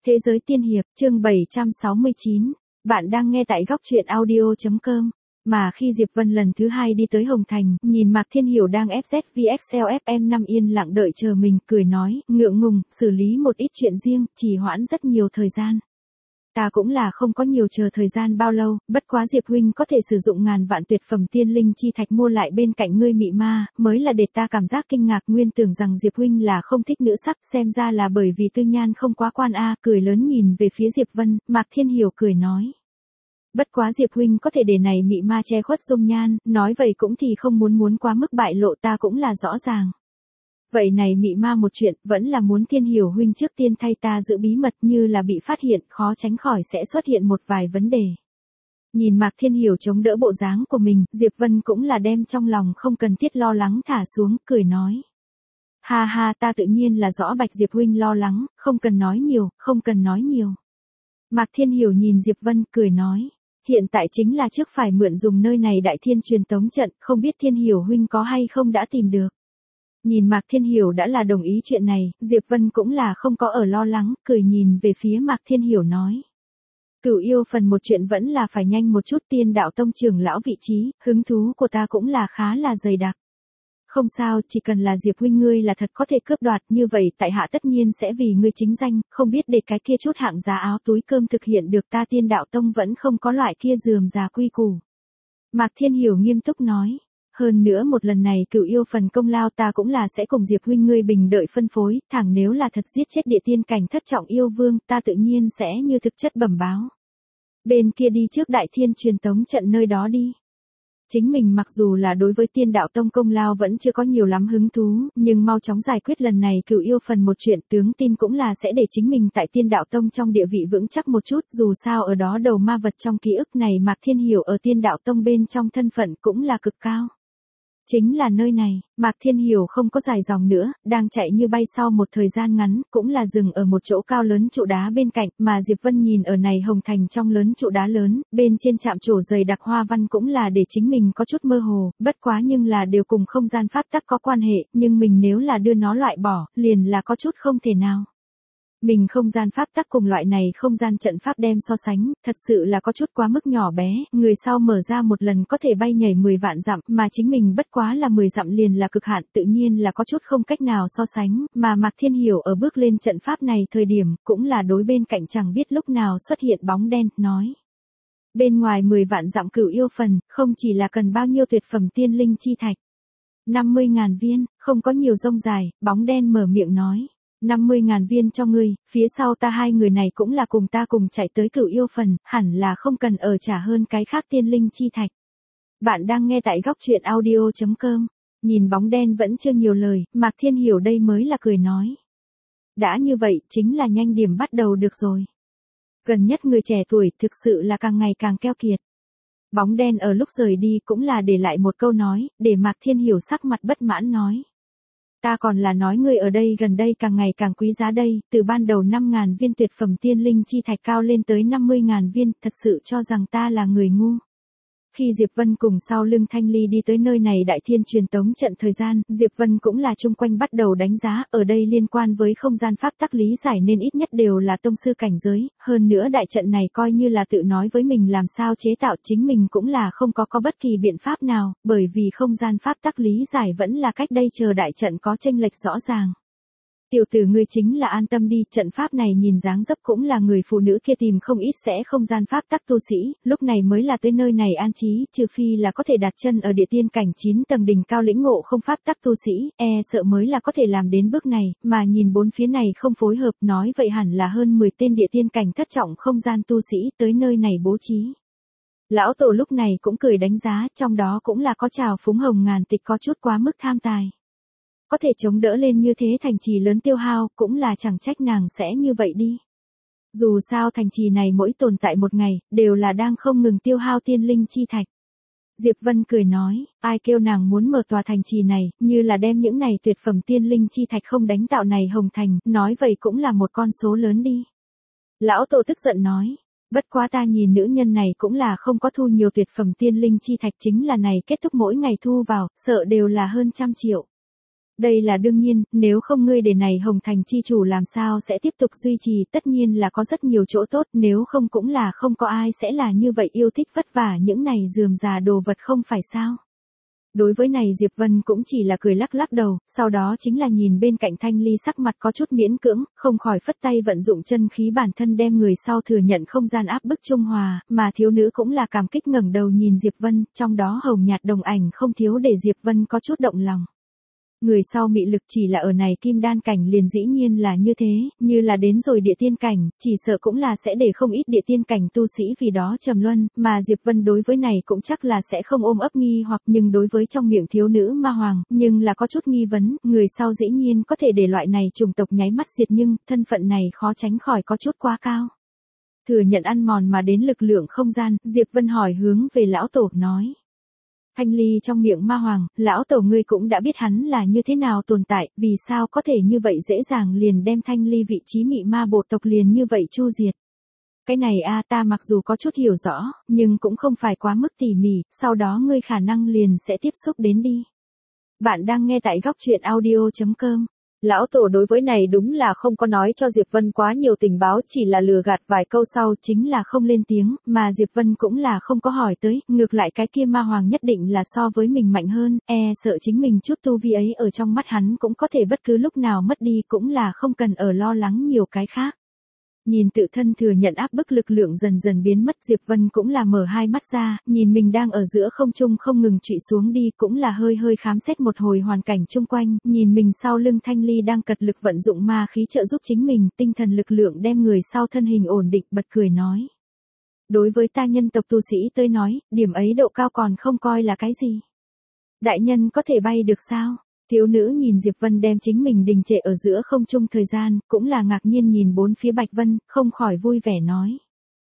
Thế giới tiên hiệp, chương 769. Bạn đang nghe tại góc truyện audio.com. Mà khi Diệp Vân lần thứ hai đi tới Hồng Thành, nhìn Mạc Thiên Hiểu đang FZVXL FM5 yên lặng đợi chờ mình, cười nói, ngượng ngùng, xử lý một ít chuyện riêng, trì hoãn rất nhiều thời gian. Ta cũng là không có nhiều chờ thời gian bao lâu, bất quá Diệp huynh có thể sử dụng ngàn vạn tuyệt phẩm tiên linh chi thạch mua lại bên cạnh ngươi mị ma, mới là để ta cảm giác kinh ngạc, nguyên tưởng rằng Diệp huynh là không thích nữ sắc, xem ra là bởi vì tư nhan không quá quan a, cười lớn nhìn về phía Diệp Vân, Mạc Thiên Hiểu cười nói. Bất quá Diệp huynh có thể để này mị ma che khuất dung nhan, nói vậy cũng thì không muốn quá mức bại lộ, ta cũng là rõ ràng. Vậy này mị ma một chuyện, vẫn là muốn Thiên Hiểu huynh trước tiên thay ta giữ bí mật, như là bị phát hiện, khó tránh khỏi sẽ xuất hiện một vài vấn đề. Nhìn Mạc Thiên Hiểu chống đỡ bộ dáng của mình, Diệp Vân cũng là đem trong lòng không cần thiết lo lắng thả xuống, cười nói. Ha ha, ta tự nhiên là rõ bạch Diệp huynh lo lắng, không cần nói nhiều, không cần nói nhiều. Mạc Thiên Hiểu nhìn Diệp Vân, cười nói. Hiện tại chính là trước phải mượn dùng nơi này Đại Thiên truyền tống trận, không biết Thiên Hiểu huynh có hay không đã tìm được. Nhìn Mạc Thiên Hiểu đã là đồng ý chuyện này, Diệp Vân cũng là không có ở lo lắng, cười nhìn về phía Mạc Thiên Hiểu nói. Cửu yêu phần một chuyện vẫn là phải nhanh một chút, Tiên Đạo Tông trưởng lão vị trí, hứng thú của ta cũng là khá là dày đặc. Không sao, chỉ cần là Diệp huynh ngươi là thật có thể cướp đoạt, như vậy tại hạ tất nhiên sẽ vì ngươi chính danh, không biết để cái kia chút hạng giá áo túi cơm thực hiện được, ta Tiên Đạo Tông vẫn không có loại kia rườm rà quy củ. Mạc Thiên Hiểu nghiêm túc nói. Hơn nữa một lần này cửu yêu phần công lao ta cũng là sẽ cùng Diệp huynh ngươi bình đợi phân phối, thẳng nếu là thật giết chết địa tiên cảnh thất trọng yêu vương, ta tự nhiên sẽ như thực chất bẩm báo. Bên kia đi trước Đại Thiên truyền tống trận nơi đó đi. Chính mình mặc dù là đối với Tiên Đạo Tông công lao vẫn chưa có nhiều lắm hứng thú, nhưng mau chóng giải quyết lần này cửu yêu phần một chuyện, tướng tin cũng là sẽ để chính mình tại Tiên Đạo Tông trong địa vị vững chắc một chút, dù sao ở đó đầu ma vật trong ký ức này Mạc Thiên Hiểu ở Tiên Đạo Tông bên trong thân phận cũng là cực cao. Chính là nơi này, Mạc Thiên Hiểu không có dài dòng nữa, đang chạy như bay sau một thời gian ngắn, cũng là dừng ở một chỗ cao lớn trụ đá bên cạnh, mà Diệp Vân nhìn ở này Hồng Thành trong lớn trụ đá lớn, bên trên chạm trổ dày đặc hoa văn cũng là để chính mình có chút mơ hồ, bất quá nhưng là đều cùng không gian pháp tắc có quan hệ, nhưng mình nếu là đưa nó loại bỏ, liền là có chút không thể nào. Mình không gian pháp tắc cùng loại này không gian trận pháp đem so sánh, thật sự là có chút quá mức nhỏ bé, người sau mở ra một lần có thể bay nhảy 10 vạn dặm, mà chính mình bất quá là 10 dặm liền là cực hạn, tự nhiên là có chút không cách nào so sánh, mà Mạc Thiên Hiểu ở bước lên trận pháp này thời điểm, cũng là đối bên cạnh chẳng biết lúc nào xuất hiện bóng đen, nói. Bên ngoài 10 vạn dặm cửu yêu phần, không chỉ là cần bao nhiêu tuyệt phẩm tiên linh chi thạch. 50.000 viên, không có nhiều rông dài, bóng đen mở miệng nói. 50.000 viên cho ngươi, phía sau ta hai người này cũng là cùng ta cùng chạy tới cửu yêu phần, hẳn là không cần ở trả hơn cái khác tiên linh chi thạch. Bạn đang nghe tại góc truyện audio.com, nhìn bóng đen vẫn chưa nhiều lời, Mạc Thiên Hiểu đây mới là cười nói. Đã như vậy, chính là nhanh điểm bắt đầu được rồi. Gần nhất người trẻ tuổi thực sự là càng ngày càng keo kiệt. Bóng đen ở lúc rời đi cũng là để lại một câu nói, để Mạc Thiên Hiểu sắc mặt bất mãn nói. Ta còn là nói ngươi ở đây gần đây càng ngày càng quý giá đây, từ ban đầu 5.000 viên tuyệt phẩm tiên linh chi thạch cao lên tới 50.000 viên, thật sự cho rằng ta là người ngu. Khi Diệp Vân cùng sau lưng Thanh Ly đi tới nơi này Đại Thiên truyền tống trận thời gian, Diệp Vân cũng là chung quanh bắt đầu đánh giá, ở đây liên quan với không gian pháp tắc lý giải nên ít nhất đều là tông sư cảnh giới, hơn nữa đại trận này coi như là tự nói với mình làm sao chế tạo, chính mình cũng là không có bất kỳ biện pháp nào, bởi vì không gian pháp tắc lý giải vẫn là cách đây chờ đại trận có chênh lệch rõ ràng. Tiểu tử ngươi chính là an tâm đi, trận pháp này nhìn dáng dấp cũng là người phụ nữ kia tìm không ít sẽ không gian pháp tắc tu sĩ, lúc này mới là tới nơi này an trí, trừ phi là có thể đặt chân ở địa tiên cảnh 9 tầng đỉnh cao lĩnh ngộ không pháp tắc tu sĩ, sợ mới là có thể làm đến bước này, mà nhìn bốn phía này không phối hợp, nói vậy hẳn là hơn 10 tên địa tiên cảnh thất trọng không gian tu sĩ tới nơi này bố trí. Lão tổ lúc này cũng cười đánh giá, trong đó cũng là có trào phúng Hồng Ngàn Tịch có chút quá mức tham tài. Có thể chống đỡ lên như thế thành trì lớn tiêu hao, cũng là chẳng trách nàng sẽ như vậy đi. Dù sao thành trì này mỗi tồn tại một ngày, đều là đang không ngừng tiêu hao tiên linh chi thạch. Diệp Vân cười nói, ai kêu nàng muốn mở tòa thành trì này, như là đem những này tuyệt phẩm tiên linh chi thạch không đánh tạo này Hồng Thành, nói vậy cũng là một con số lớn đi. Lão tổ tức giận nói, bất quá ta nhìn nữ nhân này cũng là không có thu nhiều tuyệt phẩm tiên linh chi thạch, chính là này kết thúc mỗi ngày thu vào, sợ đều là hơn 100 triệu. Đây là đương nhiên, nếu không ngươi để này Hồng Thành chi chủ làm sao sẽ tiếp tục duy trì, tất nhiên là có rất nhiều chỗ tốt, nếu không cũng là không có ai sẽ là như vậy yêu thích vất vả những này rườm rà đồ vật không phải sao. Đối với này Diệp Vân cũng chỉ là cười lắc lắc đầu, sau đó chính là nhìn bên cạnh Thanh Ly sắc mặt có chút miễn cưỡng, không khỏi phất tay vận dụng chân khí bản thân đem người sau thừa nhận không gian áp bức trung hòa, mà thiếu nữ cũng là cảm kích ngẩng đầu nhìn Diệp Vân, trong đó hồng nhạt đồng ảnh không thiếu để Diệp Vân có chút động lòng. Người sau mị lực chỉ là ở này kim đan cảnh liền dĩ nhiên là như thế, như là đến rồi địa tiên cảnh, chỉ sợ cũng là sẽ để không ít địa tiên cảnh tu sĩ vì đó trầm luân, mà Diệp Vân đối với này cũng chắc là sẽ không ôm ấp nghi hoặc nhưng đối với trong miệng thiếu nữ ma hoàng, nhưng là có chút nghi vấn, người sau dĩ nhiên có thể để loại này chủng tộc nháy mắt diệt nhưng, thân phận này khó tránh khỏi có chút quá cao. Thừa nhận ăn mòn mà đến lực lượng không gian, Diệp Vân hỏi hướng về lão tổ nói. Thanh Ly trong miệng ma hoàng, lão tổ ngươi cũng đã biết hắn là như thế nào tồn tại, vì sao có thể như vậy dễ dàng liền đem Thanh Ly vị trí mị ma bộ tộc liền như vậy chu diệt. Cái này ta mặc dù có chút hiểu rõ, nhưng cũng không phải quá mức tỉ mỉ, sau đó ngươi khả năng liền sẽ tiếp xúc đến đi. Bạn đang nghe tại góc truyện audio.com. Lão tổ đối với này đúng là không có nói cho Diệp Vân quá nhiều tình báo, chỉ là lừa gạt vài câu sau chính là không lên tiếng, mà Diệp Vân cũng là không có hỏi tới, ngược lại cái kia ma hoàng nhất định là so với mình mạnh hơn, sợ chính mình chút tu vi ấy ở trong mắt hắn cũng có thể bất cứ lúc nào mất đi, cũng là không cần ở lo lắng nhiều cái khác. Nhìn tự thân thừa nhận áp bức lực lượng dần dần biến mất, Diệp Vân cũng là mở hai mắt ra, nhìn mình đang ở giữa không trung không ngừng trụy xuống đi, cũng là hơi hơi khám xét một hồi hoàn cảnh chung quanh, nhìn mình sau lưng Thanh Ly đang cật lực vận dụng ma khí trợ giúp chính mình, tinh thần lực lượng đem người sau thân hình ổn định, bật cười nói. Đối với ta nhân tộc tu sĩ tới nói, điểm ấy độ cao còn không coi là cái gì. Đại nhân có thể bay được sao? Thiếu nữ nhìn Diệp Vân đem chính mình đình trệ ở giữa không trung thời gian, cũng là ngạc nhiên nhìn bốn phía Bạch Vân, không khỏi vui vẻ nói.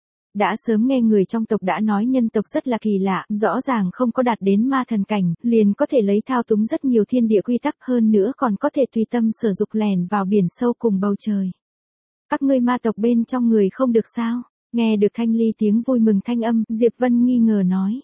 Đã sớm nghe người trong tộc đã nói nhân tộc rất là kỳ lạ, rõ ràng không có đạt đến ma thần cảnh, liền có thể lấy thao túng rất nhiều thiên địa quy tắc hơn nữa còn có thể tùy tâm sử dụng lèn vào biển sâu cùng bầu trời. Các ngươi ma tộc bên trong người không được sao? Nghe được Thanh Ly tiếng vui mừng thanh âm, Diệp Vân nghi ngờ nói.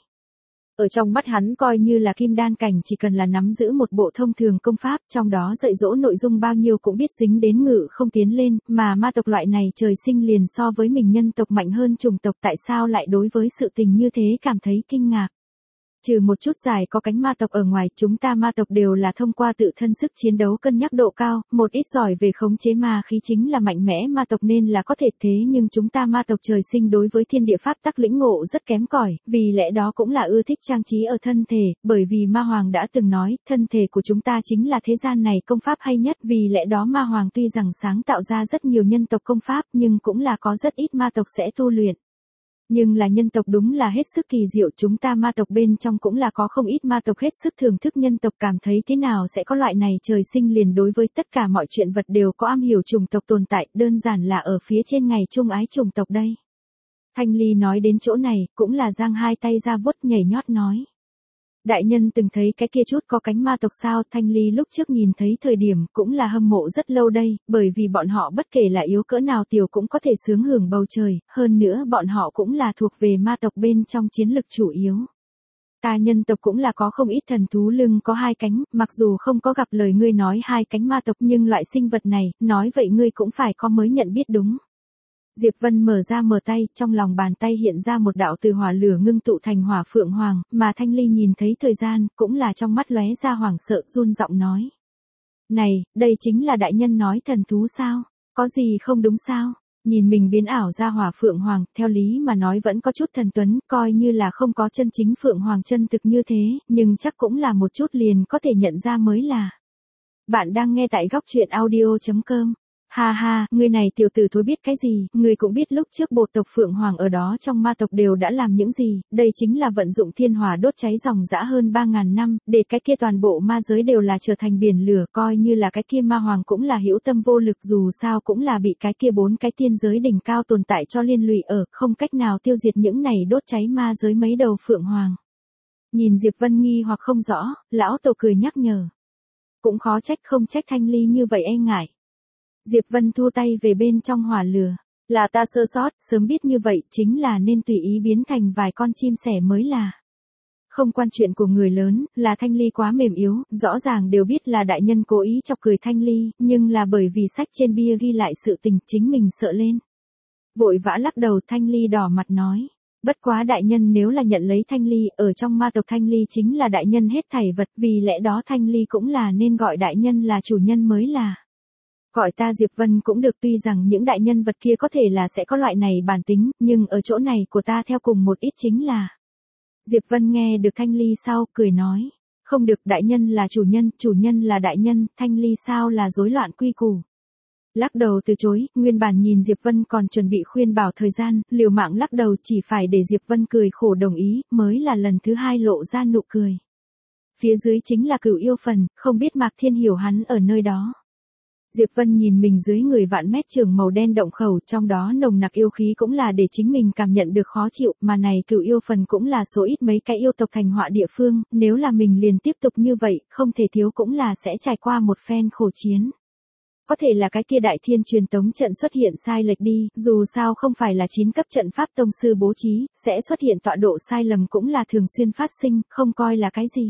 Ở trong mắt hắn coi như là kim đan cảnh chỉ cần là nắm giữ một bộ thông thường công pháp, trong đó dạy dỗ nội dung bao nhiêu cũng biết dính đến ngự không tiến lên, mà ma tộc loại này trời sinh liền so với mình nhân tộc mạnh hơn chủng tộc, tại sao lại đối với sự tình như thế cảm thấy kinh ngạc. Trừ một chút dài có cánh ma tộc ở ngoài, chúng ta ma tộc đều là thông qua tự thân sức chiến đấu cân nhắc độ cao, một ít giỏi về khống chế ma khí chính là mạnh mẽ ma tộc nên là có thể, thế nhưng chúng ta ma tộc trời sinh đối với thiên địa pháp tắc lĩnh ngộ rất kém cỏi, vì lẽ đó cũng là ưa thích trang trí ở thân thể, bởi vì ma hoàng đã từng nói, thân thể của chúng ta chính là thế gian này công pháp hay nhất, vì lẽ đó ma hoàng tuy rằng sáng tạo ra rất nhiều nhân tộc công pháp nhưng cũng là có rất ít ma tộc sẽ tu luyện. Nhưng là nhân tộc đúng là hết sức kỳ diệu, chúng ta ma tộc bên trong cũng là có không ít ma tộc hết sức thưởng thức nhân tộc, cảm thấy thế nào sẽ có loại này trời sinh liền đối với tất cả mọi chuyện vật đều có am hiểu chủng tộc tồn tại, đơn giản là ở phía trên ngày chung ái chủng tộc đây. Thanh Ly nói đến chỗ này, cũng là giang hai tay ra vuốt nhảy nhót nói. Đại nhân từng thấy cái kia chút có cánh ma tộc sao? Thanh Ly lúc trước nhìn thấy thời điểm cũng là hâm mộ rất lâu đây, bởi vì bọn họ bất kể là yếu cỡ nào tiểu cũng có thể sướng hưởng bầu trời, hơn nữa bọn họ cũng là thuộc về ma tộc bên trong chiến lực chủ yếu. Ta nhân tộc cũng là có không ít thần thú lưng có hai cánh, mặc dù không có gặp lời ngươi nói hai cánh ma tộc nhưng loại sinh vật này, nói vậy ngươi cũng phải có mới nhận biết đúng. Diệp Vân mở ra mở tay, trong lòng bàn tay hiện ra một đạo từ hỏa lửa ngưng tụ thành hỏa phượng hoàng, mà Thanh Ly nhìn thấy thời gian, cũng là trong mắt lóe ra hoảng sợ, run giọng nói. Này, đây chính là đại nhân nói thần thú sao? Có gì không đúng sao? Nhìn mình biến ảo ra hỏa phượng hoàng, theo lý mà nói vẫn có chút thần tuấn, coi như là không có chân chính phượng hoàng chân thực như thế, nhưng chắc cũng là một chút liền có thể nhận ra mới là. Bạn đang nghe tại góc truyện audio.com. Ha ha, người này tiểu tử thối biết cái gì, người cũng biết lúc trước bộ tộc Phượng Hoàng ở đó trong ma tộc đều đã làm những gì, đây chính là vận dụng thiên hỏa đốt cháy dòng dã hơn 3.000 năm, để cái kia toàn bộ ma giới đều là trở thành biển lửa, coi như là cái kia ma hoàng cũng là hữu tâm vô lực, dù sao cũng là bị cái kia 4 cái tiên giới đỉnh cao tồn tại cho liên lụy ở, không cách nào tiêu diệt những này đốt cháy ma giới mấy đầu Phượng Hoàng. Nhìn Diệp Vân nghi hoặc không rõ, lão tổ cười nhắc nhở. Cũng khó trách không trách Thanh Ly như vậy e ngại. Diệp Vân thu tay về bên trong hỏa lửa. Là ta sơ sót, sớm biết như vậy chính là nên tùy ý biến thành vài con chim sẻ mới là. Không quan chuyện của người lớn, là Thanh Ly quá mềm yếu, rõ ràng đều biết là đại nhân cố ý chọc cười Thanh Ly, nhưng là bởi vì sách trên bia ghi lại sự tình chính mình sợ lên. Vội vã lắc đầu, Thanh Ly đỏ mặt nói. Bất quá đại nhân nếu là nhận lấy Thanh Ly, ở trong ma tộc Thanh Ly chính là đại nhân hết thảy vật, vì lẽ đó Thanh Ly cũng là nên gọi đại nhân là chủ nhân mới là. Gọi ta Diệp Vân cũng được, tuy rằng những đại nhân vật kia có thể là sẽ có loại này bản tính, nhưng ở chỗ này của ta theo cùng một ít chính là. Diệp Vân nghe được Thanh Ly sau, cười nói. Không được, đại nhân là chủ nhân là đại nhân, Thanh Ly sao là rối loạn quy củ. Lắc đầu từ chối, nguyên bản nhìn Diệp Vân còn chuẩn bị khuyên bảo thời gian, liều mạng lắc đầu chỉ phải để Diệp Vân cười khổ đồng ý, mới là lần thứ hai lộ ra nụ cười. Phía dưới chính là Cửu Yêu phần, không biết Mạc Thiên Hiểu hắn ở nơi đó. Diệp Vân nhìn mình dưới người vạn mét trường màu đen động khẩu, trong đó nồng nặc yêu khí cũng là để chính mình cảm nhận được khó chịu, mà này Cửu Yêu phần cũng là số ít mấy cái yêu tộc thành họa địa phương, nếu là mình liền tiếp tục như vậy, không thể thiếu cũng là sẽ trải qua một phen khổ chiến. Có thể là cái kia đại thiên truyền tống trận xuất hiện sai lệch đi, dù sao không phải là 9 cấp trận pháp tông sư bố trí, sẽ xuất hiện tọa độ sai lầm cũng là thường xuyên phát sinh, không coi là cái gì.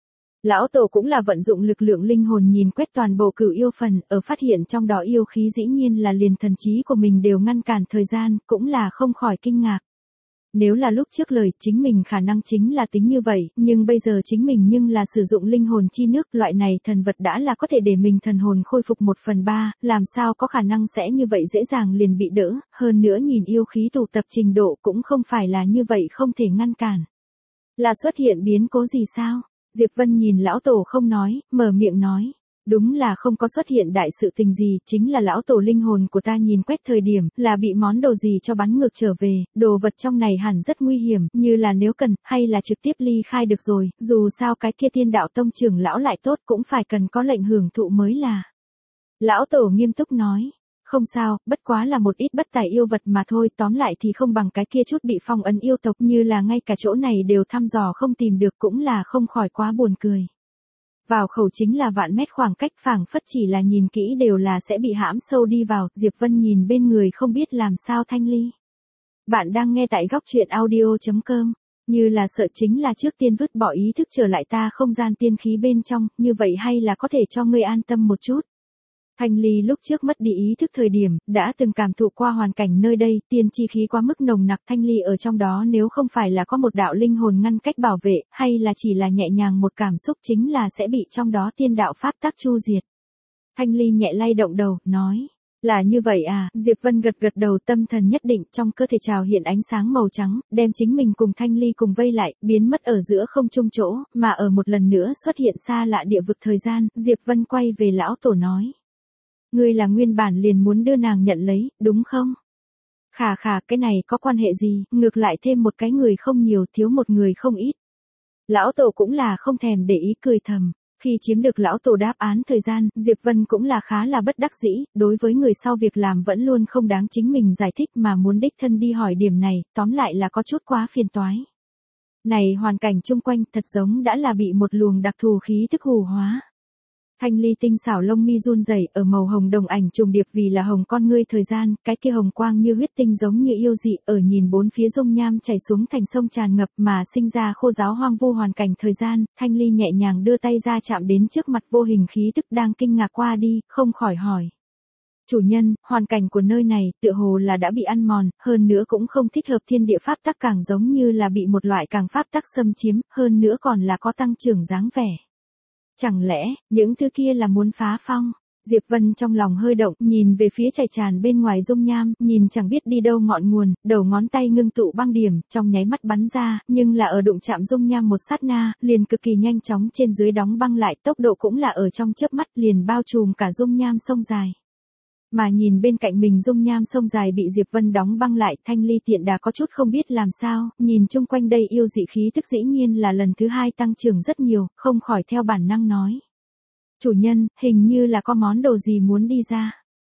Lão Tổ cũng là vận dụng lực lượng linh hồn nhìn quét toàn bộ Cửu Yêu phần, ở phát hiện trong đó yêu khí dĩ nhiên là liền thần trí của mình đều ngăn cản thời gian, cũng là không khỏi kinh ngạc. Nếu là lúc trước lời chính mình khả năng chính là tính như vậy, nhưng bây giờ chính mình nhưng là sử dụng linh hồn chi nước, loại này thần vật đã là có thể để mình thần hồn khôi phục 1/3, làm sao có khả năng sẽ như vậy dễ dàng liền bị đỡ, hơn nữa nhìn yêu khí tụ tập trình độ cũng không phải là như vậy không thể ngăn cản. Là xuất hiện biến cố gì sao? Diệp Vân nhìn lão tổ không nói, mở miệng nói. Đúng là không có xuất hiện đại sự tình gì, chính là lão tổ linh hồn của ta nhìn quét thời điểm, là bị món đồ gì cho bắn ngược trở về, đồ vật trong này hẳn rất nguy hiểm, như là nếu cần, hay là trực tiếp ly khai được rồi, dù sao cái kia Thiên Đạo Tông trưởng lão lại tốt cũng phải cần có lệnh hưởng thụ mới là. Lão tổ nghiêm túc nói. Không sao, bất quá là một ít bất tài yêu vật mà thôi, tóm lại thì không bằng cái kia chút bị phong ấn yêu tộc, như là ngay cả chỗ này đều thăm dò không tìm được, cũng là không khỏi quá buồn cười. Vào khẩu chính là vạn mét khoảng cách, phảng phất chỉ là nhìn kỹ đều là sẽ bị hãm sâu đi vào. Diệp Vân nhìn bên người không biết làm sao Thanh Ly. Bạn đang nghe tại góc truyện audio.com. Như là sợ chính là trước tiên vứt bỏ ý thức trở lại ta không gian tiên khí bên trong, như vậy hay là có thể cho ngươi an tâm một chút. Thanh Ly lúc trước mất đi ý thức thời điểm, đã từng cảm thụ qua hoàn cảnh nơi đây, tiên chi khí quá mức nồng nặc, Thanh Ly ở trong đó nếu không phải là có một đạo linh hồn ngăn cách bảo vệ, hay là chỉ là nhẹ nhàng một cảm xúc chính là sẽ bị trong đó tiên đạo pháp tắc chu diệt. Thanh Ly nhẹ lay động đầu, nói, là như vậy à, Diệp Vân gật gật đầu, tâm thần nhất định, trong cơ thể trào hiện ánh sáng màu trắng, đem chính mình cùng Thanh Ly cùng vây lại, biến mất ở giữa không trung chỗ, mà ở một lần nữa xuất hiện xa lạ địa vực thời gian, Diệp Vân quay về lão tổ nói. Ngươi là nguyên bản liền muốn đưa nàng nhận lấy, đúng không? Khà, cái này có quan hệ gì, ngược lại thêm một cái người không nhiều, thiếu một người không ít. Lão tổ cũng là không thèm để ý, cười thầm. Khi chiếm được lão tổ đáp án thời gian, Diệp Vân cũng là khá là bất đắc dĩ, đối với người sau việc làm vẫn luôn không đáng chính mình giải thích mà muốn đích thân đi hỏi điểm này, tóm lại là có chút quá phiền toái. Này hoàn cảnh chung quanh thật giống đã là bị một luồng đặc thù khí thức hù hóa. Thanh Ly tinh xảo lông mi run rẩy, ở màu hồng đồng ảnh trùng điệp vì là hồng con ngươi thời gian, cái kia hồng quang như huyết tinh giống như yêu dị, ở nhìn bốn phía dung nham chảy xuống thành sông tràn ngập mà sinh ra khô giáo hoang vu hoàn cảnh thời gian, Thanh Ly nhẹ nhàng đưa tay ra chạm đến trước mặt vô hình khí tức đang kinh ngạc qua đi, không khỏi hỏi. Chủ nhân, hoàn cảnh của nơi này tựa hồ là đã bị ăn mòn, hơn nữa cũng không thích hợp, thiên địa pháp tắc càng giống như là bị một loại càng pháp tắc xâm chiếm, hơn nữa còn là có tăng trưởng dáng vẻ. Chẳng lẽ, những thứ kia là muốn phá phong? Diệp Vân trong lòng hơi động, nhìn về phía chảy tràn bên ngoài dung nham, nhìn chẳng biết đi đâu ngọn nguồn, đầu ngón tay ngưng tụ băng điểm, trong nháy mắt bắn ra, nhưng là ở đụng chạm dung nham một sát na, liền cực kỳ nhanh chóng trên dưới đóng băng lại, tốc độ cũng là ở trong chớp mắt liền bao trùm cả dung nham sông dài. Mà nhìn bên cạnh mình dung nham sông dài bị Diệp Vân đóng băng lại, Thanh Ly tiện đà có chút không biết làm sao, nhìn chung quanh đây yêu dị khí tức dĩ nhiên là lần thứ hai tăng trưởng rất nhiều, không khỏi theo bản năng nói. Chủ nhân, hình như là có món đồ gì muốn đi ra.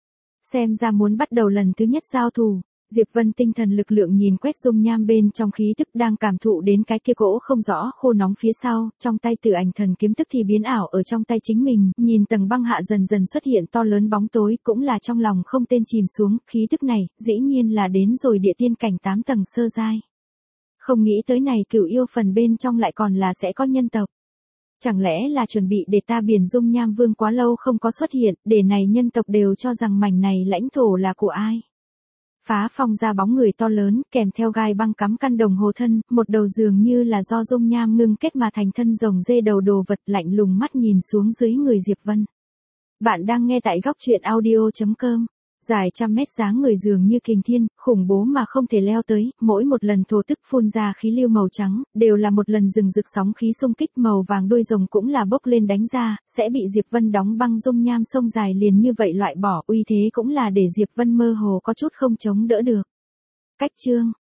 Xem ra muốn bắt đầu lần thứ nhất giao thủ. Diệp Vân tinh thần lực lượng nhìn quét dung nham bên trong khí tức đang cảm thụ đến cái kia gỗ không rõ khô nóng phía sau, trong tay Tử Ảnh Thần kiếm tức thì biến ảo ở trong tay chính mình, nhìn tầng băng hạ dần dần xuất hiện to lớn bóng tối, cũng là trong lòng không tên chìm xuống, khí tức này, dĩ nhiên là đến rồi địa tiên cảnh 8 tầng sơ giai. Không nghĩ tới này cửu yêu phần bên trong lại còn là sẽ có nhân tộc. Chẳng lẽ là chuẩn bị để ta biển dung nham vương quá lâu không có xuất hiện, để này nhân tộc đều cho rằng mảnh này lãnh thổ là của ai. Phá phong ra bóng người to lớn, kèm theo gai băng cắm căn đồng hồ thân, một đầu dường như là do dung nham ngưng kết mà thành thân rồng dê đầu đồ vật, lạnh lùng mắt nhìn xuống dưới người Diệp Vân. Bạn đang nghe tại góc truyện audio.com. Dài trăm mét dáng người dường như kình thiên, khủng bố mà không thể leo tới, mỗi một lần thổ tức phun ra khí lưu màu trắng, đều là một lần rừng rực sóng khí xung kích, màu vàng đuôi rồng cũng là bốc lên đánh ra, sẽ bị Diệp Vân đóng băng dung nham sông dài liền như vậy loại bỏ, uy thế cũng là để Diệp Vân mơ hồ có chút không chống đỡ được. Cách chương